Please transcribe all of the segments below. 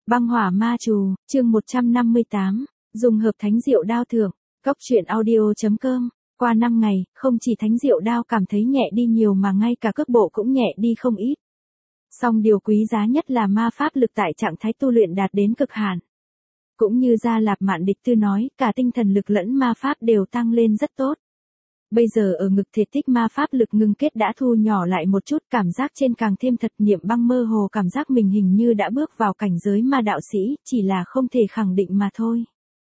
Băng hỏa ma trù, chương 158, dùng hợp thánh diệu đao thượng, Cốc truyện audio.com. Qua 5 ngày, không chỉ thánh diệu đao cảm thấy nhẹ đi nhiều mà ngay cả cước bộ cũng nhẹ đi không ít. Song điều quý giá nhất là ma pháp lực tại trạng thái tu luyện đạt đến cực hạn. Cũng như Gia Lạp Mạn Địch Tư nói, cả tinh thần lực lẫn ma pháp đều tăng lên rất tốt. Bây giờ ở ngực thể tích ma pháp lực ngưng kết đã thu nhỏ lại một chút, cảm giác trên càng thêm thật. Niệm Băng mơ hồ cảm giác mình hình như đã bước vào cảnh giới ma đạo sĩ, chỉ là không thể khẳng định mà thôi.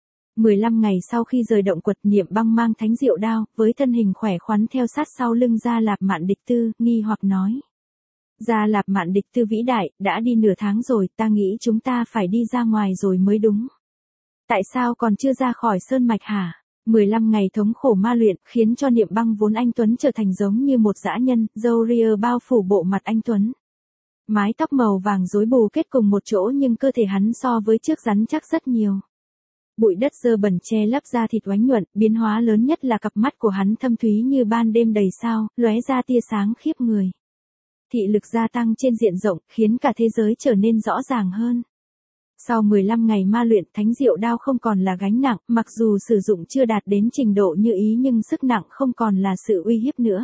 15 ngày sau khi rời động quật, Niệm Băng mang thánh diệu đao, với thân hình khỏe khoắn theo sát sau lưng Gia Lạp Mạn Địch Tư, nghi hoặc nói. Gia Lạp Mạn Địch Tư vĩ đại, đã đi nửa tháng rồi, ta nghĩ chúng ta phải đi ra ngoài rồi mới đúng. Tại sao còn chưa ra khỏi sơn mạch hả? 15 ngày thống khổ ma luyện, khiến cho Niệm Băng vốn anh tuấn trở thành giống như một dã nhân, râu ria bao phủ bộ mặt anh tuấn. Mái tóc màu vàng rối bù kết cùng một chỗ nhưng cơ thể hắn so với trước rắn chắc rất nhiều. Bụi đất dơ bẩn che lấp da thịt oánh nhuận, biến hóa lớn nhất là cặp mắt của hắn thâm thúy như ban đêm đầy sao, lóe ra tia sáng khiếp người. Thị lực gia tăng trên diện rộng, khiến cả thế giới trở nên rõ ràng hơn. Sau 15 ngày ma luyện, thánh diệu đao không còn là gánh nặng, mặc dù sử dụng chưa đạt đến trình độ như ý nhưng sức nặng không còn là sự uy hiếp nữa.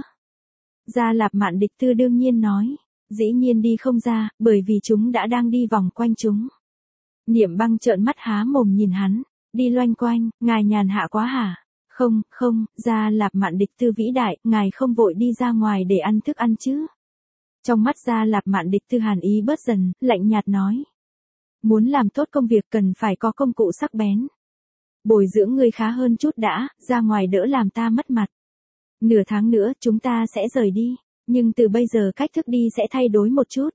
Gia Lạp Mạn Địch Tư đương nhiên nói, dĩ nhiên đi không ra, bởi vì chúng đã đang đi vòng quanh chúng. Niệm Băng trợn mắt há mồm nhìn hắn, đi loanh quanh, ngài nhàn hạ quá hả? Không, Gia Lạp Mạn Địch Tư vĩ đại, ngài không vội đi ra ngoài để ăn thức ăn chứ? Trong mắt Gia Lạp Mạn Địch Tư hàn ý bớt dần, lạnh nhạt nói. Muốn làm tốt công việc cần phải có công cụ sắc bén. Bồi dưỡng ngươi khá hơn chút đã, ra ngoài đỡ làm ta mất mặt. Nửa tháng nữa chúng ta sẽ rời đi, nhưng từ bây giờ cách thức đi sẽ thay đổi một chút.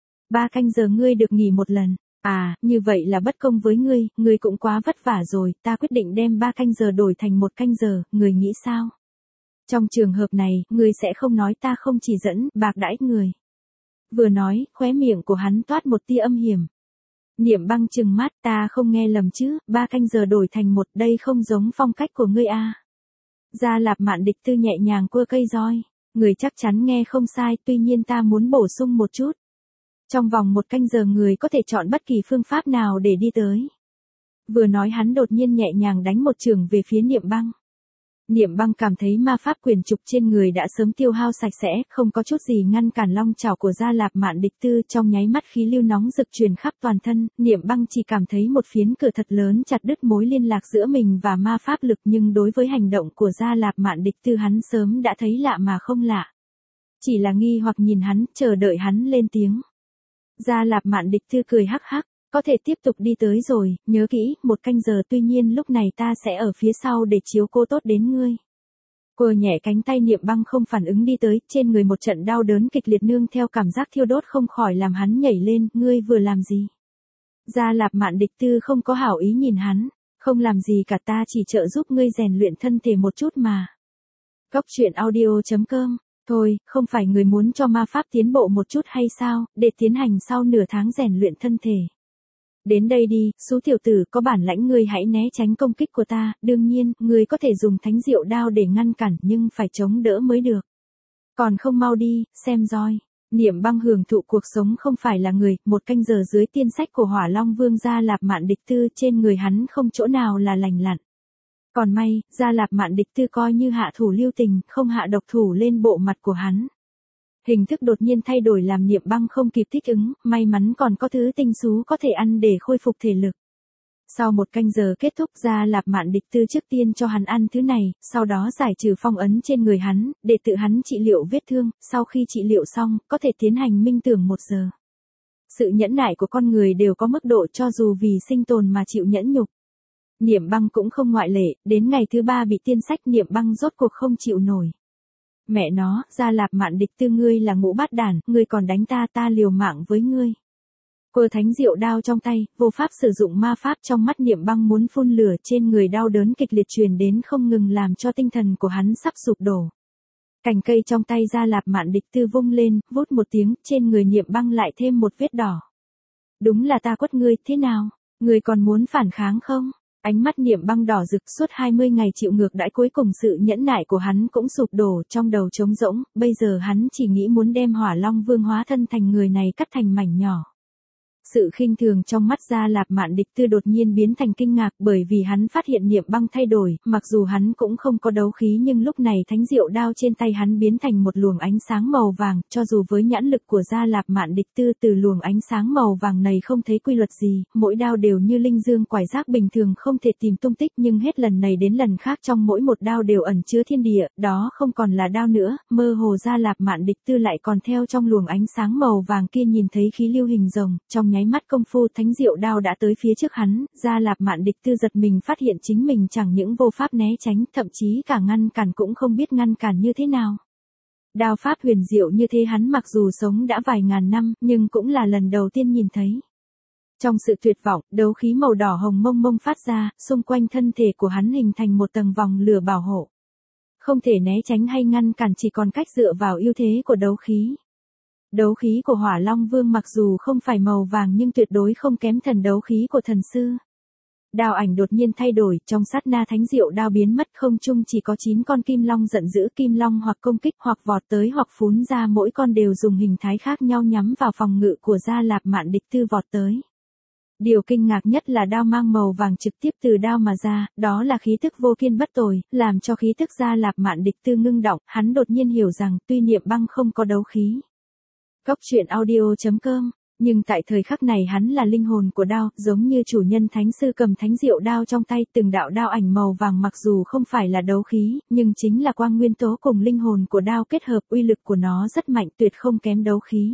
3 canh giờ ngươi được nghỉ một lần. À, như vậy là bất công với ngươi cũng quá vất vả rồi, ta quyết định đem 3 canh giờ đổi thành 1 canh giờ, ngươi nghĩ sao? Trong trường hợp này, ngươi sẽ không nói ta không chỉ dẫn, bạc đãi người. Vừa nói, khóe miệng của hắn toát một tia âm hiểm. Niệm Băng trừng mắt, ta không nghe lầm chứ, 3 canh giờ đổi thành 1, đây không giống phong cách của ngươi à. Gia Lạp Mạn Địch Tư nhẹ nhàng cua cây roi, người chắc chắn nghe không sai, tuy nhiên ta muốn bổ sung một chút. Trong vòng 1 canh giờ người có thể chọn bất kỳ phương pháp nào để đi tới. Vừa nói hắn đột nhiên nhẹ nhàng đánh một chưởng về phía Niệm Băng. Niệm Băng cảm thấy ma pháp quyền trục trên người đã sớm tiêu hao sạch sẽ, không có chút gì ngăn cản long chảo của Gia Lạp Mạn Địch Tư, trong nháy mắt khí lưu nóng rực truyền khắp toàn thân, Niệm Băng chỉ cảm thấy một phiến cửa thật lớn chặt đứt mối liên lạc giữa mình và ma pháp lực, nhưng đối với hành động của Gia Lạp Mạn Địch Tư hắn sớm đã thấy lạ mà không lạ. Chỉ là nghi hoặc nhìn hắn, chờ đợi hắn lên tiếng. Gia Lạp Mạn Địch Tư cười hắc hắc. Có thể tiếp tục đi tới rồi, nhớ kỹ, 1 canh giờ, tuy nhiên lúc này ta sẽ ở phía sau để chiếu cô tốt đến ngươi. Cô nhẹ cánh tay, Niệm Băng không phản ứng đi tới, trên người một trận đau đớn kịch liệt nương theo cảm giác thiêu đốt không khỏi làm hắn nhảy lên, ngươi vừa làm gì? Gia Lạp Mạn Địch Tư không có hảo ý nhìn hắn, không làm gì cả, ta chỉ trợ giúp ngươi rèn luyện thân thể một chút mà. Cốc truyện audio.com. Thôi, không phải người muốn cho ma pháp tiến bộ một chút hay sao, để tiến hành sau nửa tháng rèn luyện thân thể. Đến đây đi, Sú tiểu tử, có bản lãnh ngươi hãy né tránh công kích của ta, đương nhiên, ngươi có thể dùng thánh diệu đao để ngăn cản nhưng phải chống đỡ mới được. Còn không mau đi, xem roi. Niệm Băng hưởng thụ cuộc sống không phải là người, 1 canh giờ dưới tiên sách của Hỏa Long Vương Gia Lạp Mạn Địch Tư, trên người hắn không chỗ nào là lành lặn. Còn may, Gia Lạp Mạn Địch Tư coi như hạ thủ lưu tình, không hạ độc thủ lên bộ mặt của hắn. Hình thức đột nhiên thay đổi làm Niệm Băng không kịp thích ứng, may mắn còn có thứ tinh sú có thể ăn để khôi phục thể lực. Sau 1 canh giờ kết thúc, Gia Lạp Mạn Địch Tư trước tiên cho hắn ăn thứ này, sau đó giải trừ phong ấn trên người hắn, để tự hắn trị liệu vết thương, sau khi trị liệu xong, có thể tiến hành minh tưởng 1 giờ. Sự nhẫn nại của con người đều có mức độ, cho dù vì sinh tồn mà chịu nhẫn nhục. Niệm Băng cũng không ngoại lệ, đến ngày thứ 3 bị tiên sách, Niệm Băng rốt cuộc không chịu nổi. Mẹ nó, Gia Lạp Mạn Địch Tư, ngươi là ngũ bát đản, ngươi còn đánh ta, ta liều mạng với ngươi. Cô thánh diệu đao trong tay, vô pháp sử dụng ma pháp, trong mắt Niệm Băng muốn phun lửa, trên người đau đớn kịch liệt truyền đến không ngừng làm cho tinh thần của hắn sắp sụp đổ. Cành cây trong tay Gia Lạp Mạn Địch Tư vung lên, vút một tiếng, trên người Niệm Băng lại thêm một vết đỏ. Đúng là ta quất ngươi, thế nào? Ngươi còn muốn phản kháng không? Ánh mắt Niệm Băng đỏ rực, suốt 20 ngày chịu ngược đãi, cuối cùng sự nhẫn nại của hắn cũng sụp đổ, trong đầu trống rỗng, bây giờ hắn chỉ nghĩ muốn đem Hỏa Long Vương hóa thân thành người này cắt thành mảnh nhỏ. Sự khinh thường trong mắt Gia Lạp Mạn Địch Tư đột nhiên biến thành kinh ngạc bởi vì hắn phát hiện Niệm Băng thay đổi, mặc dù hắn cũng không có đấu khí nhưng lúc này thánh diệu đao trên tay hắn biến thành một luồng ánh sáng màu vàng, cho dù với nhãn lực của Gia Lạp Mạn Địch Tư từ luồng ánh sáng màu vàng này không thấy quy luật gì, mỗi đao đều như linh dương quải giác bình thường không thể tìm tung tích nhưng hết lần này đến lần khác trong mỗi một đao đều ẩn chứa thiên địa, đó không còn là đao nữa, mơ hồ Gia Lạp Mạn Địch Tư lại còn theo trong luồng ánh sáng màu vàng kia nhìn thấy khí lưu hình rồng, trong nháy mắt công phu thánh diệu đao đã tới phía trước hắn, Gia Lạp Mạn Địch Tư giật mình phát hiện chính mình chẳng những vô pháp né tránh, thậm chí cả ngăn cản cũng không biết ngăn cản như thế nào. Đao pháp huyền diệu như thế hắn mặc dù sống đã vài ngàn năm, nhưng cũng là lần đầu tiên nhìn thấy. Trong sự tuyệt vọng, đấu khí màu đỏ hồng mông mông phát ra, xung quanh thân thể của hắn hình thành một tầng vòng lửa bảo hộ. Không thể né tránh hay ngăn cản chỉ còn cách dựa vào ưu thế của đấu khí. Đấu khí của Hỏa Long Vương mặc dù không phải màu vàng nhưng tuyệt đối không kém thần đấu khí của thần sư. Đao ảnh đột nhiên thay đổi, trong sát na thánh diệu đao biến mất, không trung chỉ có 9 con kim long giận dữ, kim long hoặc công kích hoặc vọt tới hoặc phún ra, mỗi con đều dùng hình thái khác nhau nhắm vào phòng ngự của Gia Lạp Mạn Địch Tư vọt tới. Điều kinh ngạc nhất là đao mang màu vàng trực tiếp từ đao mà ra, đó là khí tức vô kiên bất tồi, làm cho khí tức Gia Lạp Mạn Địch Tư ngưng động, hắn đột nhiên hiểu rằng tuy Niệm Băng không có đấu khí. Cốc truyện audio.com, nhưng tại thời khắc này hắn là linh hồn của đao, giống như chủ nhân thánh sư cầm thánh diệu đao trong tay, từng đạo đao ảnh màu vàng mặc dù không phải là đấu khí, nhưng chính là quang nguyên tố cùng linh hồn của đao kết hợp, uy lực của nó rất mạnh, tuyệt không kém đấu khí.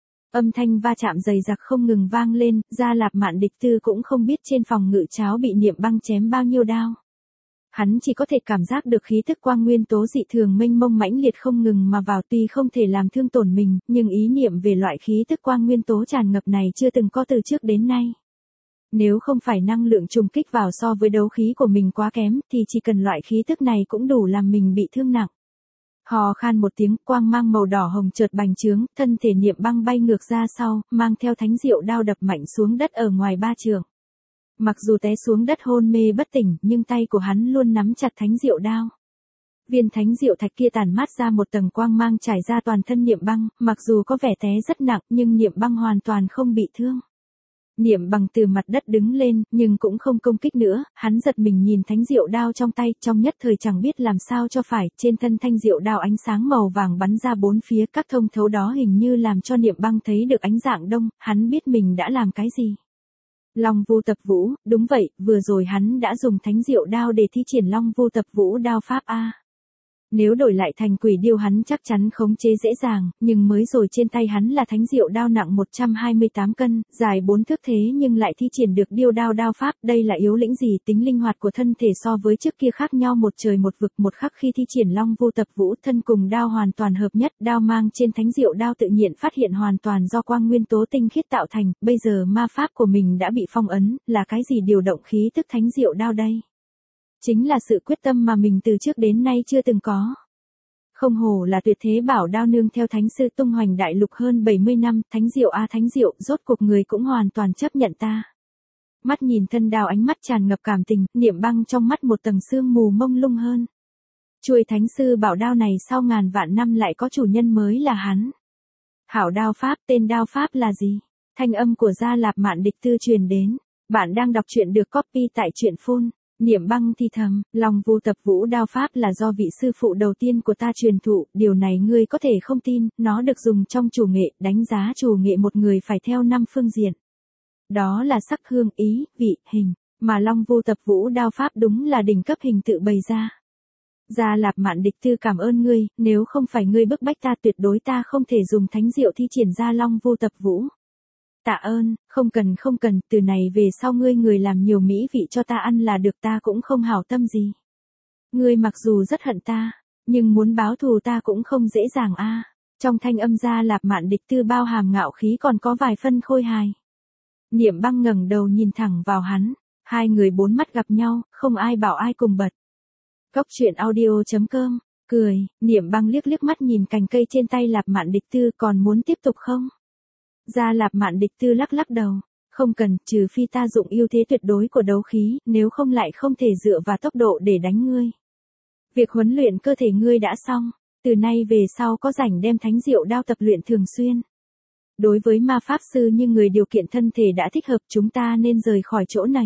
Âm thanh va chạm dày dặc không ngừng vang lên, Gia Lạp Mạn Địch Tư cũng không biết trên phòng ngự cháo bị Niệm Băng chém bao nhiêu đao. Hắn chỉ có thể cảm giác được khí thức quang nguyên tố dị thường mênh mông mãnh liệt không ngừng mà vào, tuy không thể làm thương tổn mình, nhưng ý niệm về loại khí thức quang nguyên tố tràn ngập này chưa từng có từ trước đến nay. Nếu không phải năng lượng trùng kích vào so với đấu khí của mình quá kém, thì chỉ cần loại khí thức này cũng đủ làm mình bị thương nặng. Hò khan một tiếng, quang mang màu đỏ hồng chợt bành trướng, thân thể Niệm Băng bay ngược ra sau, mang theo thánh diệu đao đập mạnh xuống đất ở ngoài 3 trượng. Mặc dù té xuống đất hôn mê bất tỉnh, nhưng tay của hắn luôn nắm chặt thánh diệu đao. Viên thánh diệu thạch kia tản mát ra một tầng quang mang trải ra toàn thân Niệm Băng, mặc dù có vẻ té rất nặng, nhưng Niệm Băng hoàn toàn không bị thương. Niệm Băng từ mặt đất đứng lên, nhưng cũng không công kích nữa, hắn giật mình nhìn thánh diệu đao trong tay, trong nhất thời chẳng biết làm sao cho phải, trên thân thanh diệu đao ánh sáng màu vàng bắn ra bốn phía, các thông thấu đó hình như làm cho Niệm Băng thấy được ánh dạng đông, hắn biết mình đã làm cái gì. Long Vu Tập Vũ, đúng vậy, vừa rồi hắn đã dùng thánh diệu đao để thi triển Long Vu Tập Vũ đao pháp a. Nếu đổi lại thành quỷ điêu hắn chắc chắn khống chế dễ dàng, nhưng mới rồi trên tay hắn là thánh diệu đao nặng 128 cân, dài 4 thước thế nhưng lại thi triển được điêu đao đao pháp, đây là yếu lĩnh gì, tính linh hoạt của thân thể so với trước kia khác nhau một trời một vực, một khắc khi thi triển Long Vu Tập Vũ thân cùng đao hoàn toàn hợp nhất, đao mang trên thánh diệu đao tự nhiên phát hiện hoàn toàn do quang nguyên tố tinh khiết tạo thành, bây giờ ma pháp của mình đã bị phong ấn, là cái gì điều động khí tức thánh diệu đao đây? Chính là sự quyết tâm mà mình từ trước đến nay chưa từng có. Không hổ là tuyệt thế bảo đao, nương theo thánh sư tung hoành đại lục hơn 70 năm, thánh diệu a thánh diệu, rốt cuộc người cũng hoàn toàn chấp nhận ta. Mắt nhìn thân đao, ánh mắt tràn ngập cảm tình, Niệm Băng trong mắt một tầng sương mù mông lung hơn. Chuôi thánh sư bảo đao này sau ngàn vạn năm lại có chủ nhân mới là hắn. Hảo đao pháp, tên đao pháp là gì? Thanh âm của Gia Lạp Mạn Địch Tư truyền đến. Bạn đang đọc truyện được copy tại truyện phun. Niệm Băng thì thầm, Long Vu Tập Vũ đao pháp là do vị sư phụ đầu tiên của ta truyền thụ, điều này ngươi có thể không tin, nó được dùng trong chủ nghệ, đánh giá chủ nghệ một người phải theo 5 phương diện. Đó là sắc, hương, ý, vị, hình, mà Long Vu Tập Vũ đao pháp đúng là đỉnh cấp hình tự bày ra. Gia Lạp Mạn Địch Tư cảm ơn ngươi, nếu không phải ngươi bức bách ta tuyệt đối ta không thể dùng thánh diệu thi triển ra Long Vu Tập Vũ. Tạ ơn, không cần, từ này về sau ngươi người làm nhiều mỹ vị cho ta ăn là được, ta cũng không hảo tâm gì. Ngươi mặc dù rất hận ta, nhưng muốn báo thù ta cũng không dễ dàng a. Trong thanh âm Gia Lạp Mạn Địch Tư bao hàm ngạo khí còn có vài phân khôi hài. Niệm Băng ngẩng đầu nhìn thẳng vào hắn, hai người bốn mắt gặp nhau, không ai bảo ai cùng bật. Cốc truyện audio.com, cười, Niệm Băng liếc liếc mắt nhìn cành cây trên tay Lạp Mạn Địch Tư, còn muốn tiếp tục không? Gia Lạp Mạn Địch Tư lắc lắc đầu, không cần, trừ phi ta dụng ưu thế tuyệt đối của đấu khí, nếu không lại không thể dựa vào tốc độ để đánh ngươi. Việc huấn luyện cơ thể ngươi đã xong, từ nay về sau có rảnh đem thánh diệu đao tập luyện thường xuyên. Đối với ma pháp sư như người điều kiện thân thể đã thích hợp, chúng ta nên rời khỏi chỗ này.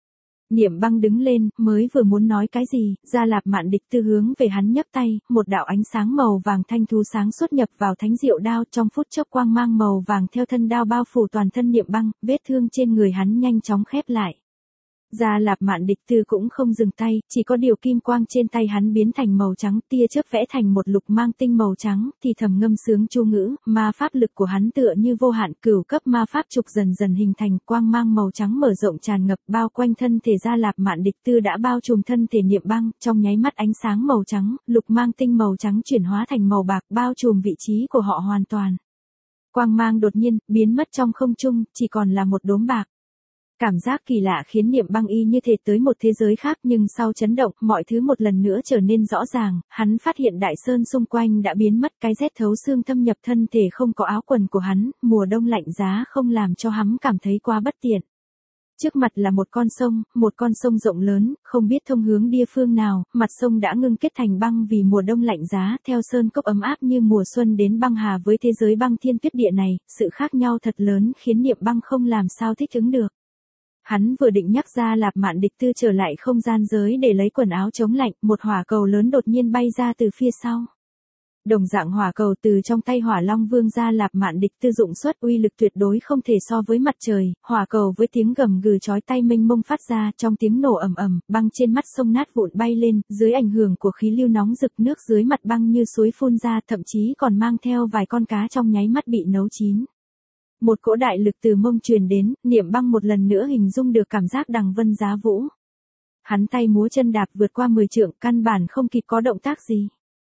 Niệm Băng đứng lên, mới vừa muốn nói cái gì, Gia Lạp Mạn Địch Tư hướng về hắn nhấc tay, một đạo ánh sáng màu vàng thanh thú sáng xuất nhập vào thánh diệu đao, trong phút chốc quang mang màu vàng theo thân đao bao phủ toàn thân Niệm Băng, vết thương trên người hắn nhanh chóng khép lại. Gia Lạp Mạn Địch Tư cũng không dừng tay, chỉ có điều kim quang trên tay hắn biến thành màu trắng, tia chớp vẽ thành một lục mang tinh màu trắng, thì thầm ngâm sướng chu ngữ, ma pháp lực của hắn tựa như vô hạn, cửu cấp ma pháp trục dần dần hình thành, quang mang màu trắng mở rộng tràn ngập bao quanh thân thể Gia Lạp Mạn Địch Tư đã bao trùm thân thể Niệm Băng, trong nháy mắt ánh sáng màu trắng, lục mang tinh màu trắng chuyển hóa thành màu bạc, bao trùm vị trí của họ hoàn toàn. Quang mang đột nhiên biến mất trong không trung, chỉ còn là một đốm bạc. Cảm giác kỳ lạ khiến Niệm Băng y như thể tới một thế giới khác, nhưng sau chấn động, mọi thứ một lần nữa trở nên rõ ràng, hắn phát hiện đại sơn xung quanh đã biến mất, cái rét thấu xương thâm nhập thân thể không có áo quần của hắn, mùa đông lạnh giá không làm cho hắn cảm thấy quá bất tiện. Trước mặt là một con sông rộng lớn, không biết thông hướng địa phương nào, mặt sông đã ngưng kết thành băng vì mùa đông lạnh giá, theo sơn cốc ấm áp như mùa xuân đến băng hà với thế giới băng thiên tuyết địa này, sự khác nhau thật lớn khiến Niệm Băng không làm sao thích ứng được. Hắn vừa định nhắc Gia Lạp Mạn Địch Tư trở lại không gian giới để lấy quần áo chống lạnh, một hỏa cầu lớn đột nhiên bay ra từ phía sau. Đồng dạng hỏa cầu từ trong tay Hỏa Long Vương Gia Lạp Mạn Địch Tư dụng xuất uy lực tuyệt đối không thể so với mặt trời, hỏa cầu với tiếng gầm gừ chói tai mênh mông phát ra, trong tiếng nổ ầm ầm, băng trên mắt sông nát vụn bay lên, dưới ảnh hưởng của khí lưu nóng rực nước dưới mặt băng như suối phun ra, thậm chí còn mang theo vài con cá trong nháy mắt bị nấu chín. Một cỗ đại lực từ mông truyền đến, Niệm Băng một lần nữa hình dung được cảm giác đằng vân giá vũ. Hắn tay múa chân đạp vượt qua 10 trượng, căn bản không kịp có động tác gì.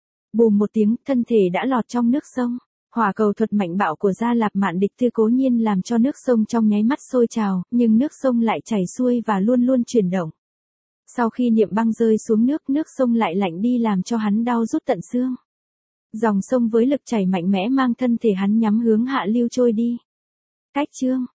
Bùm một tiếng, thân thể đã lọt trong nước sông. Hỏa cầu thuật mạnh bạo của Gia Lạp Mạn Địch Tư cố nhiên làm cho nước sông trong nháy mắt sôi trào, nhưng nước sông lại chảy xuôi và luôn luôn chuyển động. Sau khi Niệm Băng rơi xuống nước sông lại lạnh đi làm cho hắn đau rút tận xương. Dòng sông với lực chảy mạnh mẽ mang thân thể hắn nhắm hướng hạ lưu trôi đi. Cách chương